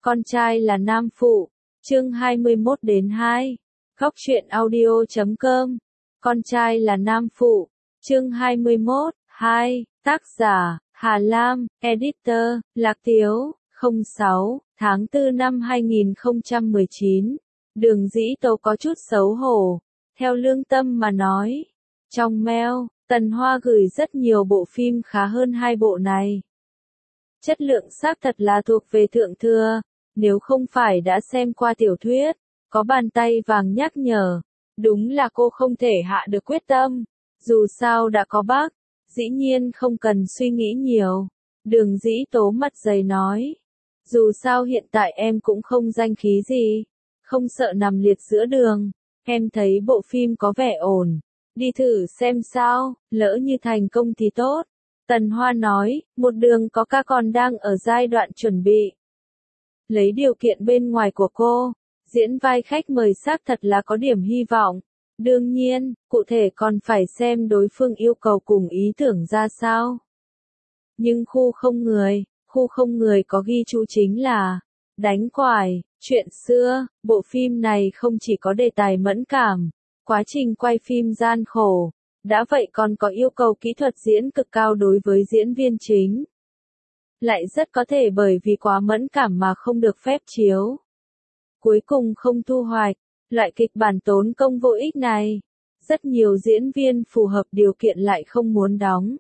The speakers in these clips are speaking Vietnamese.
Con trai là nam phụ. Chương 21-2. Góc truyện audio.com. Con trai là nam phụ. Chương 21. 2. Tác giả, Hà Lam, Editor, Lạc Tiếu, 06, tháng 4 năm 2019. Đường Dĩ Tố có chút xấu hổ. Theo lương tâm mà nói. Trong mail, Tần Hoa gửi rất nhiều bộ phim khá hơn 2 bộ này. Chất lượng xác thật là thuộc về thượng thừa. Nếu không phải đã xem qua tiểu thuyết, có bàn tay vàng nhắc nhở, đúng là cô không thể hạ được quyết tâm. Dù sao đã có bác, dĩ nhiên không cần suy nghĩ nhiều. Đường Dĩ Tố mặt dày nói. Dù sao hiện tại em cũng không danh khí gì, không sợ nằm liệt giữa đường. Em thấy bộ phim có vẻ ổn, đi thử xem sao, lỡ như thành công thì tốt. Tần Hoa nói, một đường có ca còn đang ở giai đoạn chuẩn bị. Lấy điều kiện bên ngoài của cô, diễn vai khách mời xác thật là có điểm hy vọng. Đương nhiên, cụ thể còn phải xem đối phương yêu cầu cùng ý tưởng ra sao. Nhưng khu không người có ghi chú chính là đánh quải, chuyện xưa. Bộ phim này không chỉ có đề tài mẫn cảm, quá trình quay phim gian khổ, đã vậy còn có yêu cầu kỹ thuật diễn cực cao đối với diễn viên chính. Lại rất có thể bởi vì quá mẫn cảm mà không được phép chiếu. Cuối cùng không thu hoạch, loại kịch bản tốn công vô ích này. Rất nhiều diễn viên phù hợp điều kiện lại không muốn đóng.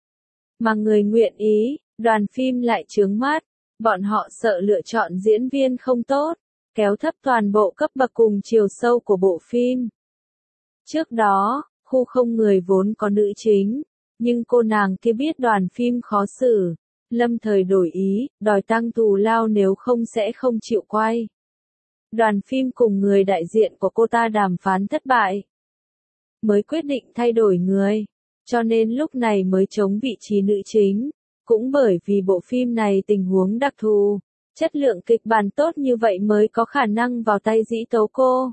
Mà người nguyện ý, đoàn phim lại chướng mắt. Bọn họ sợ lựa chọn diễn viên không tốt, kéo thấp toàn bộ cấp bậc cùng chiều sâu của bộ phim. Trước đó, khu không người vốn có nữ chính, nhưng cô nàng kia biết đoàn phim khó xử. Lâm thời đổi ý, đòi tăng thù lao nếu không sẽ không chịu quay. Đoàn phim cùng người đại diện của cô ta đàm phán thất bại, mới quyết định thay đổi người, cho nên lúc này mới chống vị trí nữ chính. Cũng bởi vì bộ phim này tình huống đặc thù, chất lượng kịch bản tốt như vậy mới có khả năng vào tay Dĩ Tố cô.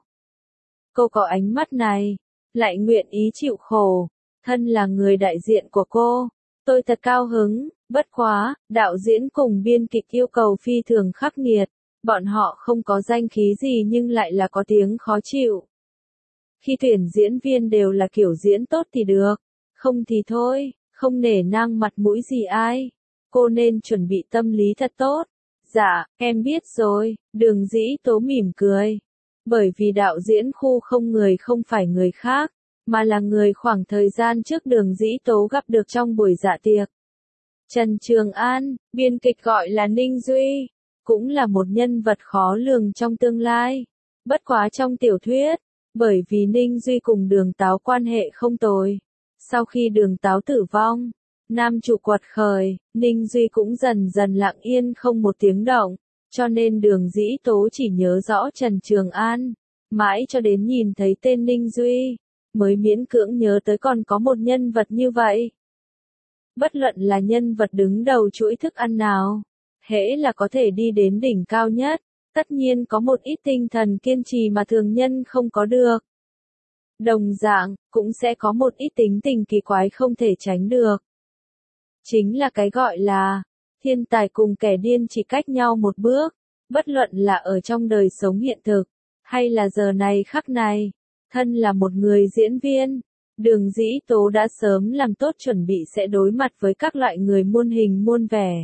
Cô có ánh mắt này, lại nguyện ý chịu khổ, thân là người đại diện của cô. Tôi thật cao hứng, bất quá, đạo diễn cùng biên kịch yêu cầu phi thường khắc nghiệt. Bọn họ không có danh khí gì nhưng lại là có tiếng khó chịu. Khi tuyển diễn viên đều là kiểu diễn tốt thì được, không thì thôi, không nể nang mặt mũi gì ai. Cô nên chuẩn bị tâm lý thật tốt. Dạ, em biết rồi, Đường Dĩ Tố mỉm cười. Bởi vì đạo diễn khu không người không phải người khác, mà là người khoảng thời gian trước Đường Dĩ Tố gặp được trong buổi dạ tiệc. Trần Trường An, biên kịch gọi là Ninh Duy, cũng là một nhân vật khó lường trong tương lai. Bất quá trong tiểu thuyết, bởi vì Ninh Duy cùng Đường Táo quan hệ không tồi. Sau khi Đường Táo tử vong, nam chủ quật khởi, Ninh Duy cũng dần dần lặng yên không một tiếng động, cho nên Đường Dĩ Tố chỉ nhớ rõ Trần Trường An. Mãi cho đến nhìn thấy tên Ninh Duy, mới miễn cưỡng nhớ tới còn có một nhân vật như vậy. Bất luận là nhân vật đứng đầu chuỗi thức ăn nào, hễ là có thể đi đến đỉnh cao nhất, tất nhiên có một ít tinh thần kiên trì mà thường nhân không có được. Đồng dạng, cũng sẽ có một ít tính tình kỳ quái không thể tránh được. Chính là cái gọi là, thiên tài cùng kẻ điên chỉ cách nhau một bước, bất luận là ở trong đời sống hiện thực, hay là giờ này khắc này. Thân là một người diễn viên, Đường Dĩ Tố đã sớm làm tốt chuẩn bị sẽ đối mặt với các loại người muôn hình muôn vẻ.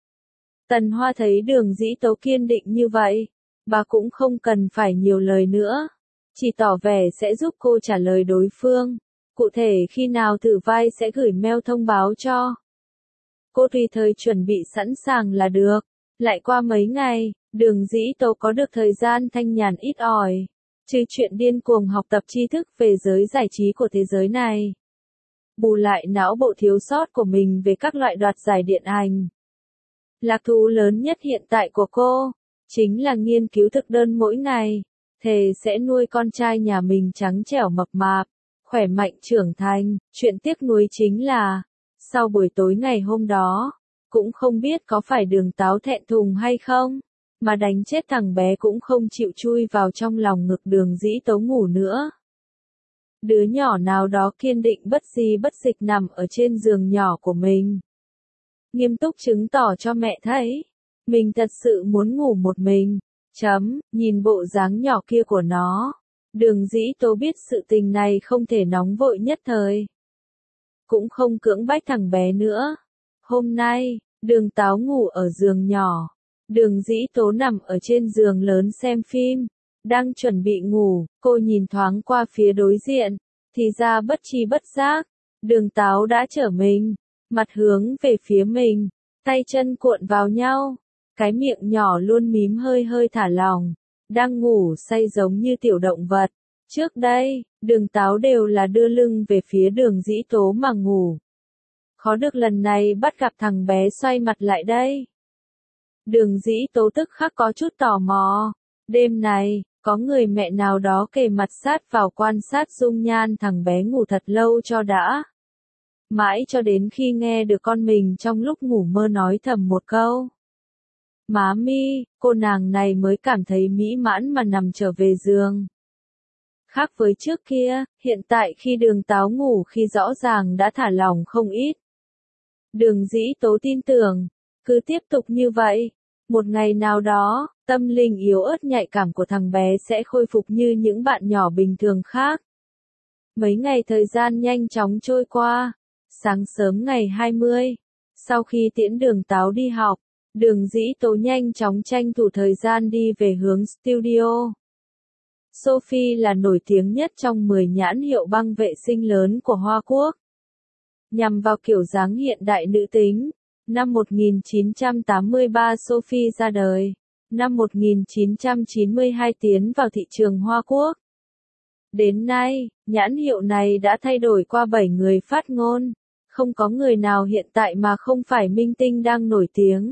Tần Hoa thấy Đường Dĩ Tố kiên định như vậy, bà cũng không cần phải nhiều lời nữa, chỉ tỏ vẻ sẽ giúp cô trả lời đối phương. Cụ thể khi nào thử vai sẽ gửi mail thông báo cho. Cô tùy thời chuẩn bị sẵn sàng là được. Lại qua mấy ngày, Đường Dĩ Tố có được thời gian thanh nhàn ít ỏi, trừ chuyện điên cuồng học tập tri thức về giới giải trí của thế giới này. Bù lại não bộ thiếu sót của mình về các loại đoạt giải điện ảnh. Lạc thú lớn nhất hiện tại của cô, chính là nghiên cứu thực đơn mỗi ngày, thề sẽ nuôi con trai nhà mình trắng trẻo mập mạp, khỏe mạnh trưởng thành. Chuyện tiếc nuối chính là, sau buổi tối ngày hôm đó, cũng không biết có phải Đường Táo thẹn thùng hay không, mà đánh chết thằng bé cũng không chịu chui vào trong lòng ngực Đường Dĩ Tố ngủ nữa. Đứa nhỏ nào đó kiên định bất di bất dịch nằm ở trên giường nhỏ của mình, nghiêm túc chứng tỏ cho mẹ thấy, Mình thật sự muốn ngủ một mình. Nhìn bộ dáng nhỏ kia của nó. Đường Dĩ Tố biết sự tình này không thể nóng vội nhất thời. Cũng không cưỡng bách thằng bé nữa. Hôm nay, Đường Táo ngủ ở giường nhỏ. Đường Dĩ Tố nằm ở trên giường lớn xem phim. Đang chuẩn bị ngủ, cô nhìn thoáng qua phía đối diện. Thì ra bất tri bất giác, Đường Táo đã trở mình. Mặt hướng về phía mình. Tay chân cuộn vào nhau. Cái miệng nhỏ luôn mím hơi hơi thả lỏng. Đang ngủ say giống như tiểu động vật. Trước đây, Đường Táo đều là đưa lưng về phía Đường Dĩ Tố mà ngủ. Khó được lần này bắt gặp thằng bé xoay mặt lại đây. Đường Dĩ Tố tức khắc có chút tò mò. Đêm này, có người mẹ nào đó kề mặt sát vào quan sát dung nhan thằng bé ngủ thật lâu cho đã. Mãi cho đến khi nghe được con mình trong lúc ngủ mơ nói thầm một câu. Má mi, cô nàng này mới cảm thấy mỹ mãn mà nằm trở về giường. Khác với trước kia, hiện tại khi Đường Táo ngủ khi rõ ràng đã thả lỏng không ít. Đường Dĩ Tố tin tưởng, cứ tiếp tục như vậy, một ngày nào đó, tâm linh yếu ớt nhạy cảm của thằng bé sẽ khôi phục như những bạn nhỏ bình thường khác. Mấy ngày thời gian nhanh chóng trôi qua, sáng sớm ngày 20, sau khi tiễn Đường Táo đi học, Đường Dĩ Tố nhanh chóng tranh thủ thời gian đi về hướng studio. Sophie là nổi tiếng nhất trong 10 nhãn hiệu băng vệ sinh lớn của Hoa Quốc. Nhằm vào kiểu dáng hiện đại nữ tính, năm 1983 Sophie ra đời, năm 1992 tiến vào thị trường Hoa Quốc. Đến nay, nhãn hiệu này đã thay đổi qua 7 người phát ngôn, không có người nào hiện tại mà không phải minh tinh đang nổi tiếng.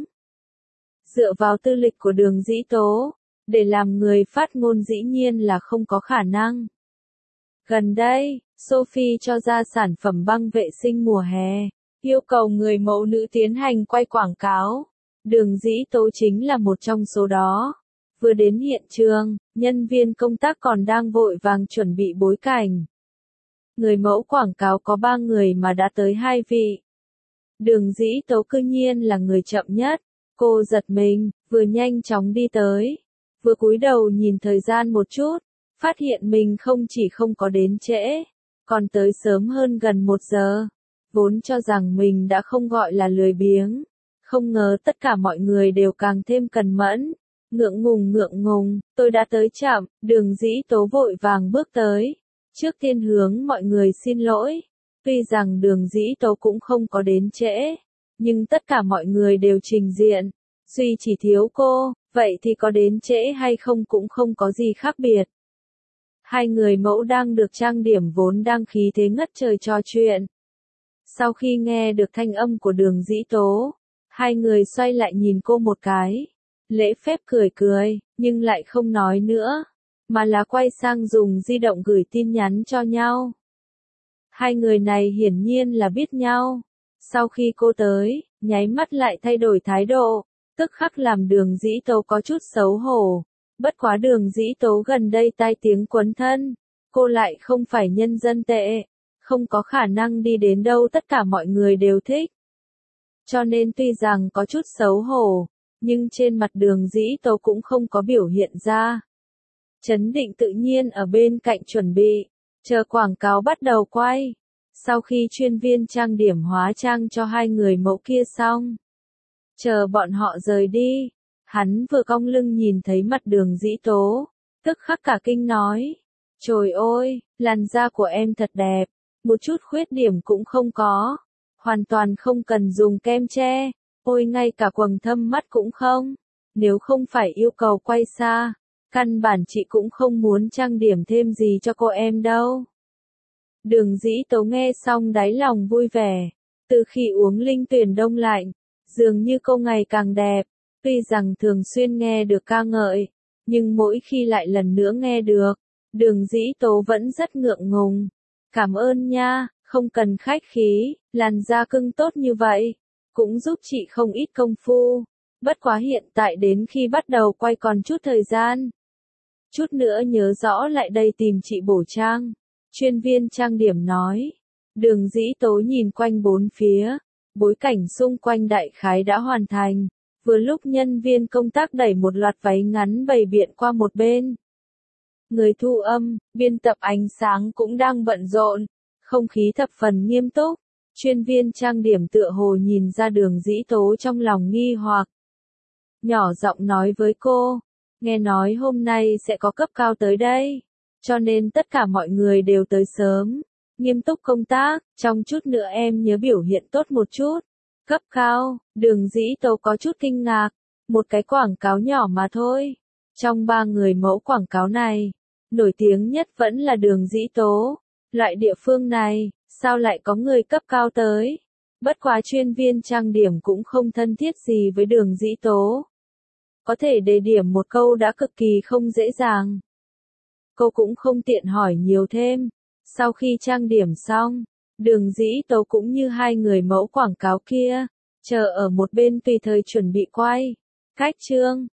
Dựa vào tư lịch của Đường Dĩ Tố, để làm người phát ngôn dĩ nhiên là không có khả năng. Gần đây, Sophie cho ra sản phẩm băng vệ sinh mùa hè, yêu cầu người mẫu nữ tiến hành quay quảng cáo. Đường Dĩ Tố chính là một trong số đó. Vừa đến hiện trường, nhân viên công tác còn đang vội vàng chuẩn bị bối cảnh. Người mẫu quảng cáo có 3 người mà đã tới 2 vị. Đường Dĩ Tố cư nhiên là người chậm nhất. Cô giật mình, vừa nhanh chóng đi tới, vừa cúi đầu nhìn thời gian một chút, phát hiện mình không chỉ không có đến trễ, còn tới sớm hơn gần 1 giờ. Vốn cho rằng mình đã không gọi là lười biếng, không ngờ tất cả mọi người đều càng thêm cần mẫn. Ngượng ngùng, tôi đã tới chậm. Đường Dĩ Tố vội vàng bước tới, trước tiên hướng mọi người xin lỗi. Tuy rằng Đường Dĩ Tố cũng không có đến trễ, nhưng tất cả mọi người đều trình diện, duy chỉ thiếu cô, vậy thì có đến trễ hay không cũng không có gì khác biệt. Hai người mẫu đang được trang điểm vốn đang khí thế ngất trời trò chuyện. Sau khi nghe được thanh âm của Đường Dĩ Tố, hai người xoay lại nhìn cô một cái, lễ phép cười, nhưng lại không nói nữa, mà là quay sang dùng di động gửi tin nhắn cho nhau. Hai người này hiển nhiên là biết nhau. Sau khi cô tới, nháy mắt lại thay đổi thái độ, tức khắc làm Đường Dĩ Tố có chút xấu hổ. Bất quá Đường Dĩ Tố gần đây tai tiếng quấn thân, cô lại không phải nhân dân tệ, không có khả năng đi đến đâu tất cả mọi người đều thích. Cho nên tuy rằng có chút xấu hổ, nhưng trên mặt Đường Dĩ Tố cũng không có biểu hiện ra. Trấn định tự nhiên ở bên cạnh chuẩn bị, chờ quảng cáo bắt đầu quay. Sau khi chuyên viên trang điểm hóa trang cho hai người mẫu kia xong, chờ bọn họ rời đi, hắn vừa cong lưng nhìn thấy mặt Đường Dĩ Tố, tức khắc cả kinh nói, trời ơi, làn da của em thật đẹp, một chút khuyết điểm cũng không có, hoàn toàn không cần dùng kem che, ôi ngay cả quầng thâm mắt cũng không, nếu không phải yêu cầu quay xa, căn bản chị cũng không muốn trang điểm thêm gì cho cô em đâu. Đường Dĩ Tố nghe xong đáy lòng vui vẻ, từ khi uống linh tuyển đông lạnh, dường như cô ngày càng đẹp, tuy rằng thường xuyên nghe được ca ngợi, nhưng mỗi khi lại lần nữa nghe được, Đường Dĩ Tố vẫn rất ngượng ngùng. Cảm ơn nha, không cần khách khí, làn da cưng tốt như vậy, cũng giúp chị không ít công phu, bất quá hiện tại đến khi bắt đầu quay còn chút thời gian. Chút nữa nhớ rõ lại đây tìm chị bổ trang. Chuyên viên trang điểm nói. Đường Dĩ Tố nhìn quanh bốn phía, bối cảnh xung quanh đại khái đã hoàn thành, Vừa lúc nhân viên công tác đẩy một loạt váy ngắn bày biện qua một bên. Người thu âm, biên tập ánh sáng cũng đang bận rộn, không khí thập phần nghiêm túc. Chuyên viên trang điểm tựa hồ nhìn ra Đường Dĩ Tố trong lòng nghi hoặc. Nhỏ giọng nói với cô, nghe nói hôm nay sẽ có cấp cao tới đây, cho nên tất cả mọi người đều tới sớm, nghiêm túc công tác, trong chút nữa em nhớ biểu hiện tốt một chút. Cấp cao, Đường Dĩ Tố có chút kinh ngạc, một cái quảng cáo nhỏ mà thôi. Trong 3 người mẫu quảng cáo này, nổi tiếng nhất vẫn là Đường Dĩ Tố. Loại địa phương này, sao lại có người cấp cao tới? Bất quá chuyên viên trang điểm cũng không thân thiết gì với Đường Dĩ Tố. Có thể đề điểm một câu đã cực kỳ không dễ dàng. Cô cũng không tiện hỏi nhiều thêm. Sau khi trang điểm xong, Đường Dĩ Tố cũng như 2 người mẫu quảng cáo kia, chờ ở một bên tùy thời chuẩn bị quay. Khách trương,